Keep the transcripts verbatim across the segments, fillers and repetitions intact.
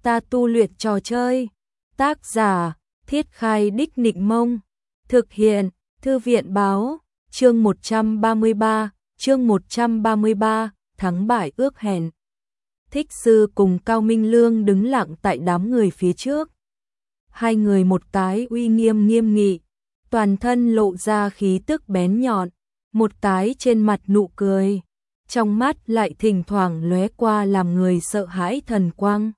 ta tu luyện trò chơi. Tác giả, Thiết Khai Đích Nịnh Mông. Thực hiện, Thư viện Báo. Chương một trăm ba mươi ba, chương một trăm ba mươi ba, thắng bại ước hẹn. Thích Sư cùng Cao Minh Lương đứng lặng tại đám người phía trước. Hai người một cái uy nghiêm nghiêm nghị, toàn thân lộ ra khí tức bén nhọn, một cái trên mặt nụ cười, trong mắt lại thỉnh thoảng lóe qua làm người sợ hãi thần quang.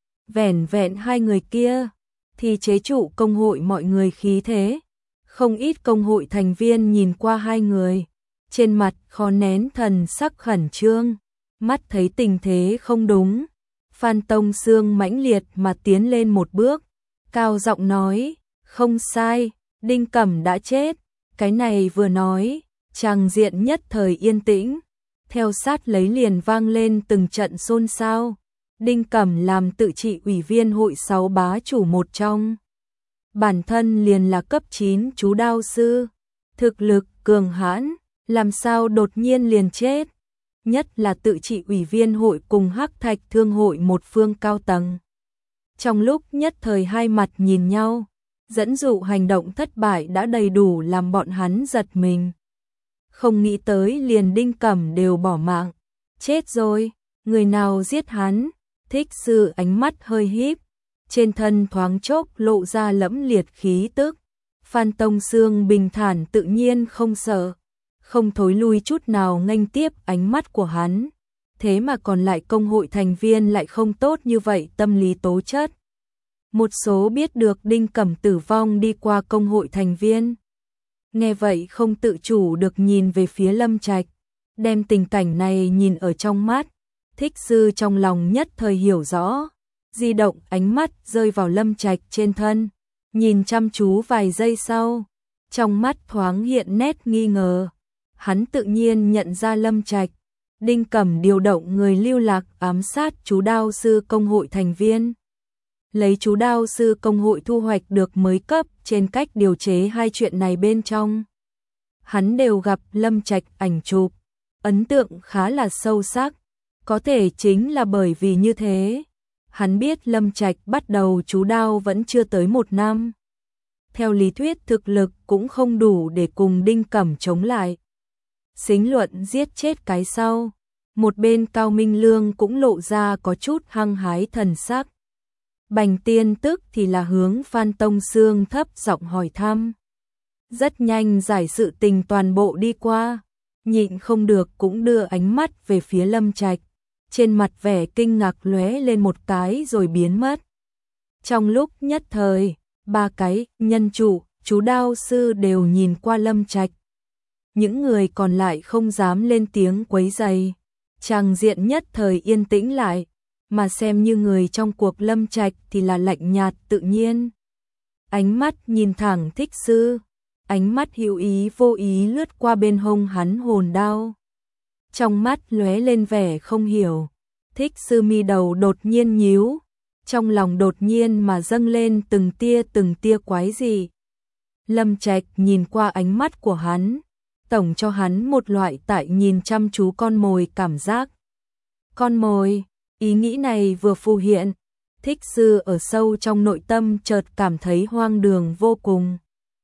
Vẻn vẹn hai người kia thì chế trụ công hội mọi người khí thế. Không ít công hội thành viên nhìn qua hai người, trên mặt khó nén thần sắc khẩn trương, mắt thấy tình thế không đúng. Phan Tông Sương mãnh liệt mà tiến lên một bước, cao giọng nói, không sai, Đinh Cẩm đã chết. Cái này vừa nói, tràng diện nhất thời yên tĩnh, theo sát lấy liền vang lên từng trận xôn xao. Đinh Cẩm làm tự trị ủy viên hội sáu bá chủ một trong. Bản thân liền là cấp chín chú đao sư, thực lực cường hãn, làm sao đột nhiên liền chết. Nhất là tự trị ủy viên hội cùng Hắc Thạch Thương hội một phương cao tầng. Trong lúc nhất thời hai mặt nhìn nhau, dẫn dụ hành động thất bại đã đầy đủ làm bọn hắn giật mình. Không nghĩ tới liền Đinh Cẩm đều bỏ mạng. Chết rồi, người nào giết hắn? Thích Sư ánh mắt hơi híp, trên thân thoáng chốc lộ ra lẫm liệt khí tức. Phan Tông Sương bình thản tự nhiên không sợ, không thối lui chút nào nghênh tiếp ánh mắt của hắn. Thế mà còn lại công hội thành viên lại không tốt như vậy tâm lý tố chất. Một số biết được Đinh Cẩm tử vong đi qua công hội thành viên, nghe vậy không tự chủ được nhìn về phía Lâm Trạch, đem tình cảnh này nhìn ở trong mắt. Thích Sư trong lòng nhất thời hiểu rõ, di động ánh mắt rơi vào Lâm Trạch trên thân, nhìn chăm chú vài giây sau, trong mắt thoáng hiện nét nghi ngờ. Hắn tự nhiên nhận ra Lâm Trạch, Đinh Cẩm điều động người lưu lạc ám sát chú đao sư công hội thành viên. Lấy chú đao sư công hội thu hoạch được mới cấp trên cách điều chế hai chuyện này bên trong. Hắn đều gặp Lâm Trạch ảnh chụp, ấn tượng khá là sâu sắc. Có thể chính là bởi vì như thế, hắn biết Lâm Trạch bắt đầu chú đao vẫn chưa tới một năm. Theo lý thuyết thực lực cũng không đủ để cùng Đinh Cẩm chống lại. Xính luận giết chết cái sau, một bên Cao Minh Lương cũng lộ ra có chút hăng hái thần sắc. Bành Tiên tức thì là hướng Phan Tông Sương thấp giọng hỏi thăm. Rất nhanh giải sự tình toàn bộ đi qua, nhịn không được cũng đưa ánh mắt về phía Lâm Trạch. Trên mặt vẻ kinh ngạc lóe lên một cái rồi biến mất. Trong lúc nhất thời, ba cái nhân chủ, chú đao sư đều nhìn qua Lâm Trạch. Những người còn lại không dám lên tiếng quấy rầy. Tràng diện nhất thời yên tĩnh lại, mà xem như người trong cuộc Lâm Trạch thì là lạnh nhạt tự nhiên. Ánh mắt nhìn thẳng Thích Sư, ánh mắt hữu ý vô ý lướt qua bên hông hắn hồn đao. Trong mắt lóe lên vẻ không hiểu. Thích Sư mi đầu đột nhiên nhíu, trong lòng đột nhiên mà dâng lên từng tia từng tia quái dị. Lâm Trạch nhìn qua ánh mắt của hắn, tổng cho hắn một loại tại nhìn chăm chú con mồi cảm giác. Con mồi, ý nghĩ này vừa phù hiện, Thích Sư ở sâu trong nội tâm chợt cảm thấy hoang đường vô cùng.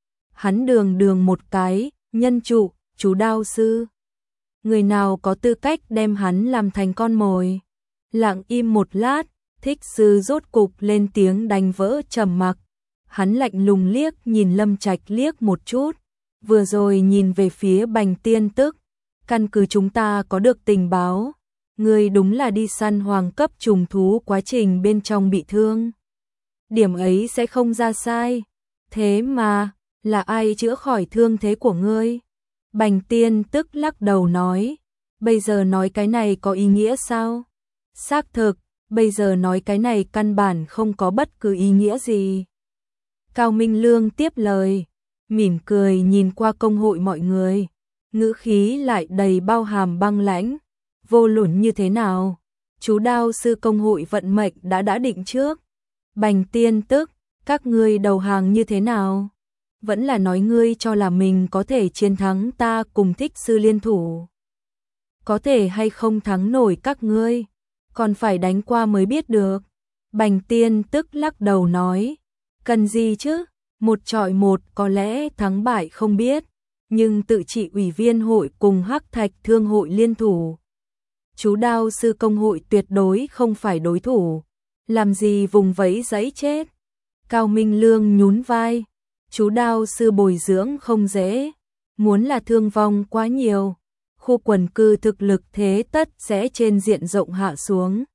Hắn đường đường một cái, nhân trụ, chú đao sư. Người nào có tư cách đem hắn làm thành con mồi? Lặng im một lát, Thích Sư rốt cục lên tiếng đánh vỡ trầm mặc. Hắn lạnh lùng liếc nhìn Lâm Trạch liếc một chút, vừa rồi nhìn về phía Bành Tiên tức. Căn cứ chúng ta có được tình báo, người đúng là đi săn hoàng cấp trùng thú quá trình bên trong bị thương. Điểm ấy sẽ không ra sai. Thế mà, là ai chữa khỏi thương thế của ngươi? Bành Tiên tức lắc đầu nói, bây giờ nói cái này có ý nghĩa sao? Xác thực, bây giờ nói cái này căn bản không có bất cứ ý nghĩa gì. Cao Minh Lương tiếp lời, mỉm cười nhìn qua công hội mọi người, ngữ khí lại đầy bao hàm băng lãnh. Vô luận như thế nào, chú đao sư công hội vận mệnh đã đã định trước. Bành Tiên tức, các ngươi đầu hàng như thế nào? Vẫn là nói ngươi cho là mình có thể chiến thắng ta cùng Thích Sư liên thủ. Có thể hay không thắng nổi các ngươi, còn phải đánh qua mới biết được. Bành Tiên Tức lắc đầu nói, cần gì chứ, một chọi một có lẽ thắng bại không biết, nhưng tự trị ủy viên hội cùng Hắc Thạch Thương hội liên thủ. Chú Đao sư công hội tuyệt đối không phải đối thủ, làm gì vùng vẫy giấy chết. Cao Minh Lương nhún vai, chú Đao sư bồi dưỡng không dễ, muốn là thương vong quá nhiều, khu quần cư thực lực thế tất sẽ trên diện rộng hạ xuống.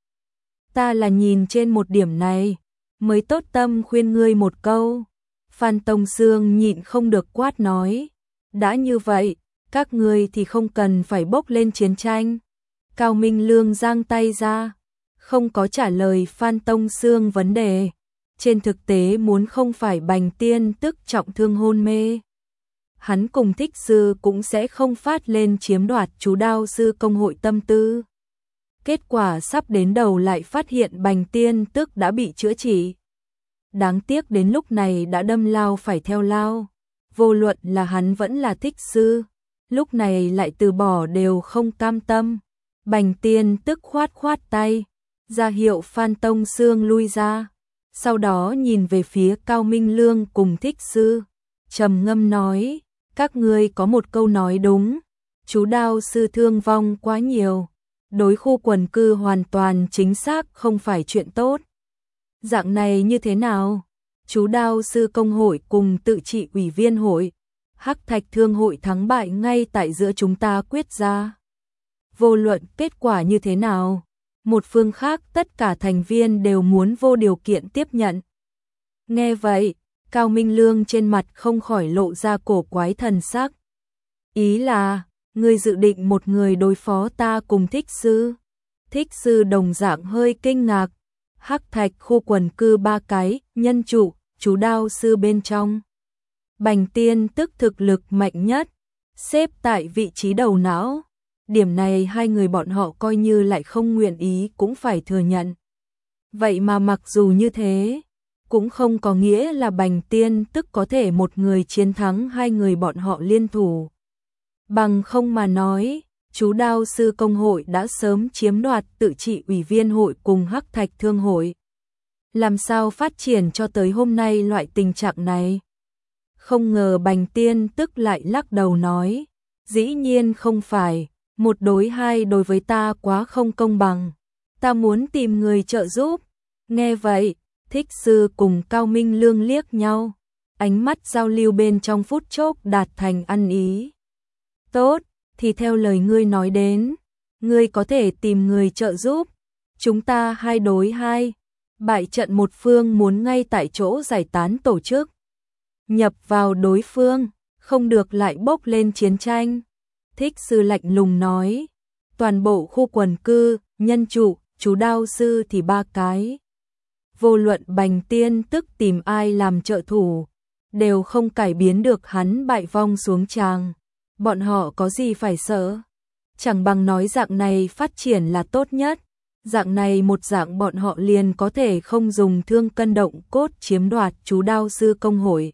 Ta là nhìn trên một điểm này, mới tốt tâm khuyên ngươi một câu. Phan Tông Sương nhịn không được quát nói, đã như vậy, các ngươi thì không cần phải bốc lên chiến tranh. Cao Minh Lương giang tay ra, không có trả lời Phan Tông Sương vấn đề. Trên thực tế muốn không phải Bành Tiên Tức trọng thương hôn mê, hắn cùng Thích Sư cũng sẽ không phát lên chiếm đoạt chú Đao sư công hội tâm tư. Kết quả sắp đến đầu lại phát hiện Bành Tiên Tức đã bị chữa trị. Đáng tiếc đến lúc này đã đâm lao phải theo lao, vô luận là hắn vẫn là Thích Sư, lúc này lại từ bỏ đều không cam tâm. Bành Tiên Tức khoát khoát tay, ra hiệu Phan Tông Sương lui ra, sau đó nhìn về phía Cao Minh Lương cùng Thích Sư, trầm ngâm nói, các ngươi có một câu nói đúng, chú Đao sư thương vong quá nhiều, đối khu quần cư hoàn toàn chính xác không phải chuyện tốt. Dạng này như thế nào? Chú Đao sư công hội cùng tự trị ủy viên hội, Hắc Thạch Thương hội thắng bại ngay tại giữa chúng ta quyết ra. Vô luận kết quả như thế nào, một phương khác tất cả thành viên đều muốn vô điều kiện tiếp nhận. Nghe vậy, Cao Minh Lương trên mặt không khỏi lộ ra cổ quái thần sắc. Ý là, ngươi dự định một người đối phó ta cùng Thích Sư. Thích Sư đồng dạng hơi kinh ngạc. Hắc Thạch khu quần cư ba cái, nhân chủ, chú Đao sư bên trong. Bành Tiên Tức thực lực mạnh nhất, xếp tại vị trí đầu não. Điểm này hai người bọn họ coi như lại không nguyện ý cũng phải thừa nhận. Vậy mà mặc dù như thế, cũng không có nghĩa là Bành Tiên Tức có thể một người chiến thắng hai người bọn họ liên thủ. Bằng không mà nói, chú Đao sư công hội đã sớm chiếm đoạt tự trị ủy viên hội cùng Hắc Thạch Thương hội. Làm sao phát triển cho tới hôm nay loại tình trạng này? Không ngờ Bành Tiên Tức lại lắc đầu nói, dĩ nhiên không phải, một đối hai đối với ta quá không công bằng, ta muốn tìm người trợ giúp. Nghe vậy, Thích Sư cùng Cao Minh Lương liếc nhau, ánh mắt giao lưu bên trong phút chốc đạt thành ăn ý. Tốt, thì theo lời ngươi nói đến, ngươi có thể tìm người trợ giúp, chúng ta hai đối hai, bại trận một phương muốn ngay tại chỗ giải tán tổ chức, nhập vào đối phương, không được lại bốc lên chiến tranh. Thích Sư lạnh lùng nói, toàn bộ khu quần cư, nhân chủ, chú Đao sư thì ba cái. Vô luận Bành Tiên Tức tìm ai làm trợ thủ, đều không cải biến được hắn bại vong xuống tràng. Bọn họ có gì phải sợ? Chẳng bằng nói dạng này phát triển là tốt nhất. Dạng này một dạng bọn họ liền có thể không dùng thương cân động cốt chiếm đoạt chú Đao sư công hội.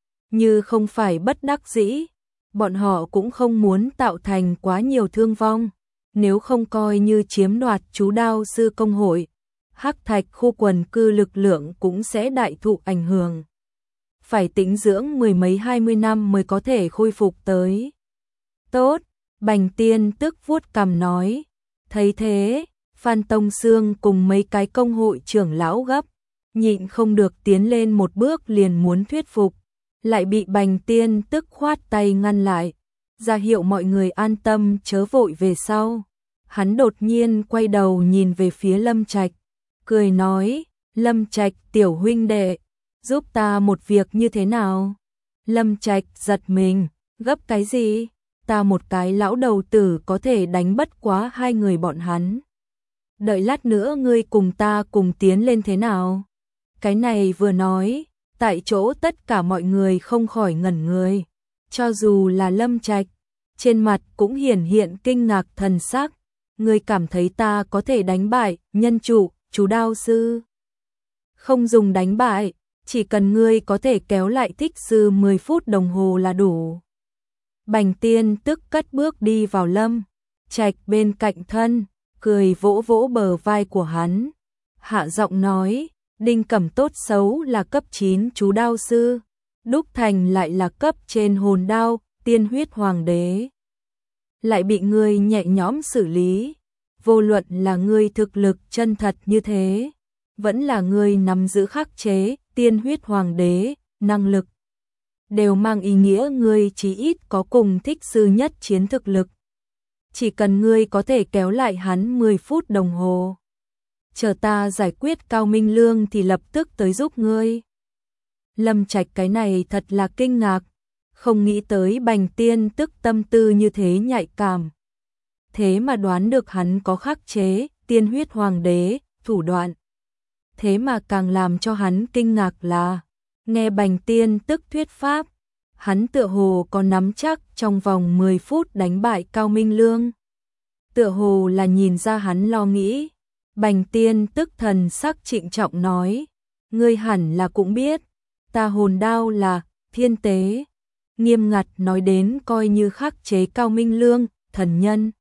Như không phải bất đắc dĩ, bọn họ cũng không muốn tạo thành quá nhiều thương vong. Nếu không coi như chiếm đoạt chú Đao sư công hội, Hắc Thạch khu quần cư lực lượng cũng sẽ đại thụ ảnh hưởng. Phải tĩnh dưỡng mười mấy hai mươi năm mới có thể khôi phục tới. Tốt, Bành Tiên Tức vuốt cằm nói. Thấy thế, Phan Tông Sương cùng mấy cái công hội trưởng lão gấp, nhịn không được tiến lên một bước liền muốn thuyết phục, lại bị Bành Tiên Tức khoát tay ngăn lại, ra hiệu mọi người an tâm chớ vội về sau. Hắn đột nhiên quay đầu nhìn về phía Lâm Trạch, cười nói, Lâm Trạch tiểu huynh đệ, giúp ta một việc như thế nào? Lâm Trạch giật mình, gấp cái gì? Ta một cái lão đầu tử có thể đánh bất quá hai người bọn hắn. Đợi lát nữa ngươi cùng ta cùng tiến lên thế nào? Cái này vừa nói, tại chỗ tất cả mọi người không khỏi ngẩn người. Cho dù là Lâm Trạch, trên mặt cũng hiển hiện kinh ngạc thần sắc. Ngươi cảm thấy ta có thể đánh bại nhân chủ, chú Đao sư? Không dùng đánh bại, chỉ cần ngươi có thể kéo lại Thích Sư mười phút đồng hồ là đủ. Bành Tiên Tức cất bước đi vào Lâm Trạch bên cạnh thân, cười vỗ vỗ bờ vai của hắn. hạ giọng nói, Đinh Cẩm tốt xấu là cấp chín chú đao sư, Đúc Thành lại là cấp trên hồn đao, tiên huyết hoàng đế. Lại bị ngươi nhẹ nhõm xử lý, vô luận là ngươi thực lực chân thật như thế, vẫn là ngươi nắm giữ khắc chế, tiên huyết hoàng đế, năng lực, đều mang ý nghĩa ngươi chí ít có cùng thích sư nhất chiến thực lực. Chỉ cần ngươi có thể kéo lại hắn mười phút đồng hồ, chờ ta giải quyết Cao Minh Lương thì lập tức tới giúp ngươi. Lâm Trạch cái này thật là kinh ngạc, không nghĩ tới Bành Tiên Tức tâm tư như thế nhạy cảm. Thế mà đoán được hắn có khắc chế, tiên huyết hoàng đế, thủ đoạn. Thế mà càng làm cho hắn kinh ngạc là, nghe Bành Tiên Tức thuyết pháp, hắn tựa hồ có nắm chắc trong vòng mười phút đánh bại Cao Minh Lương. Tựa hồ là nhìn ra hắn lo nghĩ. Bành Tiên Tức thần sắc trịnh trọng nói, ngươi hẳn là cũng biết, ta hồn đao là thiên tế, nghiêm ngặt nói đến coi như khắc chế Cao Minh Lương, thần nhân.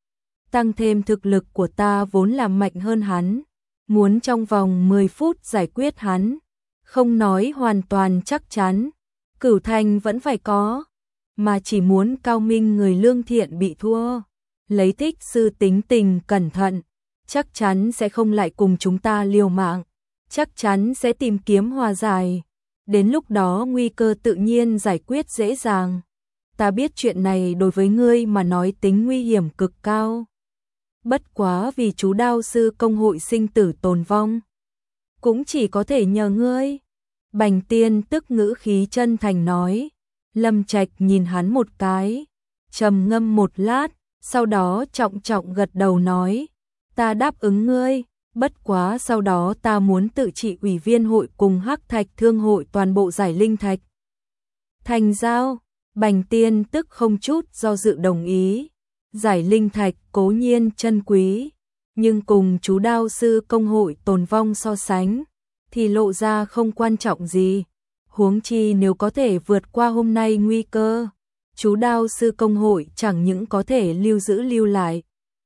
Tăng thêm thực lực của ta vốn là mạnh hơn hắn, muốn trong vòng mười phút giải quyết hắn, không nói hoàn toàn chắc chắn, cửu thành vẫn phải có, mà chỉ muốn Cao Minh người lương thiện bị thua, lấy thích sư tính tình cẩn thận, chắc chắn sẽ không lại cùng chúng ta liều mạng, chắc chắn sẽ tìm kiếm hòa giải, đến lúc đó nguy cơ tự nhiên giải quyết dễ dàng. Ta biết chuyện này đối với ngươi mà nói tính nguy hiểm cực cao. Bất quá vì chú đao sư công hội sinh tử tồn vong, cũng chỉ có thể nhờ ngươi. Bành Tiên Tức ngữ khí chân thành nói. Lâm Trạch nhìn hắn một cái, trầm ngâm một lát, sau đó trọng trọng gật đầu nói, ta đáp ứng ngươi, bất quá sau đó ta muốn tự trị ủy viên hội cùng Hắc Thạch Thương hội toàn bộ giải linh thạch. Thành giao, Bành Tiên Tức không chút do dự đồng ý, giải linh thạch cố nhiên chân quý, nhưng cùng chú đao sư công hội tồn vong so sánh, thì lộ ra không quan trọng gì. Huống chi nếu có thể vượt qua hôm nay nguy cơ, chú đao sư công hội chẳng những có thể lưu giữ lưu lại,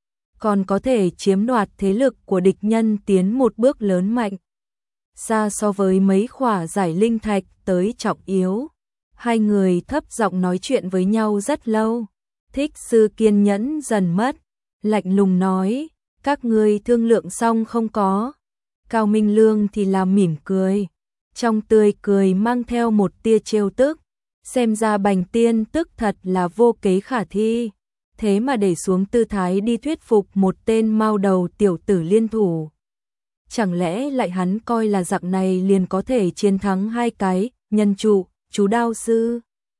còn có thể chiếm đoạt thế lực của địch nhân tiến một bước lớn mạnh. Xa so với mấy khỏa giải linh thạch tới trọng yếu. Hai người thấp giọng nói chuyện với nhau rất lâu. Thích sư kiên nhẫn dần mất, lạnh lùng nói, các ngươi thương lượng xong không có? Cao Minh Lương thì làm mỉm cười, trong tươi cười mang theo một tia trêu tức, xem ra Bành Tiên Tức thật là vô kế khả thi, thế mà để xuống tư thái đi thuyết phục một tên mao đầu tiểu tử liên thủ. Chẳng lẽ lại hắn coi là dạng này liền có thể chiến thắng hai cái nhân trụ, chú đao sư?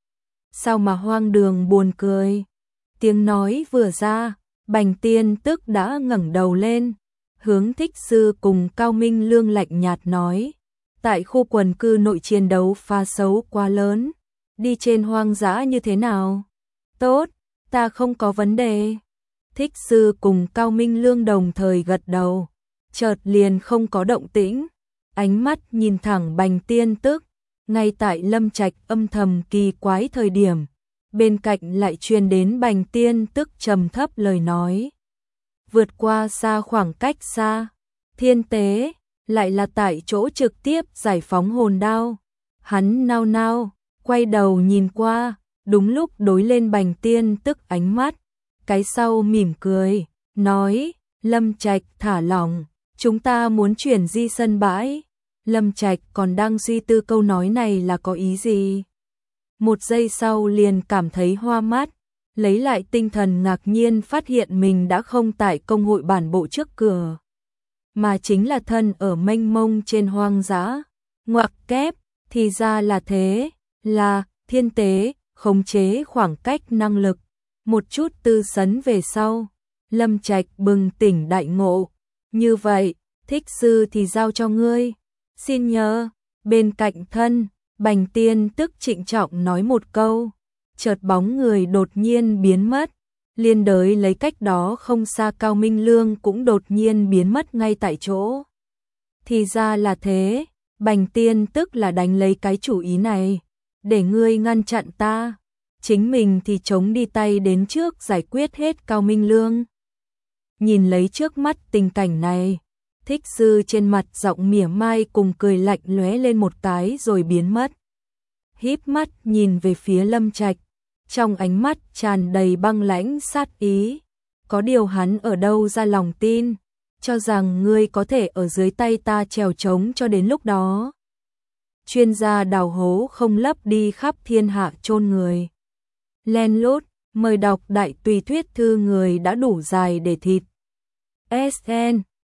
Sao mà hoang đường buồn cười. Tiếng nói vừa ra, Bành Tiên Tức đã ngẩng đầu lên, hướng Thích sư cùng Cao Minh Lương lạnh nhạt nói, tại khu quần cư nội chiến đấu pha xấu quá lớn, đi trên hoang dã như thế nào? Tốt, ta không có vấn đề. Thích sư cùng Cao Minh Lương đồng thời gật đầu, chợt liền không có động tĩnh, ánh mắt nhìn thẳng Bành Tiên Tức. Ngay tại Lâm Trạch âm thầm kỳ quái thời điểm, bên cạnh lại truyền đến Bành Tiên Tức trầm thấp lời nói. Vượt qua xa khoảng cách xa, thiên tế, lại là tại chỗ trực tiếp giải phóng hồn đao. Hắn nao nao, quay đầu nhìn qua, đúng lúc đối lên Bành Tiên Tức ánh mắt, cái sau mỉm cười, nói, Lâm Trạch thả lỏng, chúng ta muốn chuyển di sân bãi. Lâm Trạch còn đang suy tư câu nói này là có ý gì. Một giây sau liền cảm thấy hoa mắt, lấy lại tinh thần ngạc nhiên phát hiện mình đã không tại công hội bản bộ trước cửa, mà chính là thân ở mênh mông trên hoang dã. Ngoặc kép, thì ra là thế, là thiên tế, khống chế khoảng cách năng lực. Một chút tư sấn về sau, Lâm Trạch bừng tỉnh đại ngộ, như vậy, Thích sư thì giao cho ngươi. Xin nhờ. Bên cạnh thân, Bành Tiên Tức trịnh trọng nói một câu, chợt bóng người đột nhiên biến mất, liên đới lấy cách đó không xa Cao Minh Lương cũng đột nhiên biến mất ngay tại chỗ. Thì ra là thế, Bành Tiên Tức là đánh lấy cái chủ ý này, để ngươi ngăn chặn ta, chính mình thì chống đi tay đến trước giải quyết hết Cao Minh Lương. Nhìn lấy trước mắt tình cảnh này, Thích Dư trên mặt giọng mỉa mai cùng cười lạnh lóe lên một cái rồi biến mất. Híp mắt nhìn về phía Lâm Trạch, trong ánh mắt tràn đầy băng lãnh sát ý. Có điều hắn ở đâu ra lòng tin, cho rằng ngươi có thể ở dưới tay ta trèo trống cho đến lúc đó. Chuyên gia đào hố không lấp đi khắp thiên hạ chôn người. Len lút, mời đọc đại tùy thuyết thư người đã đủ dài để thịt. ét en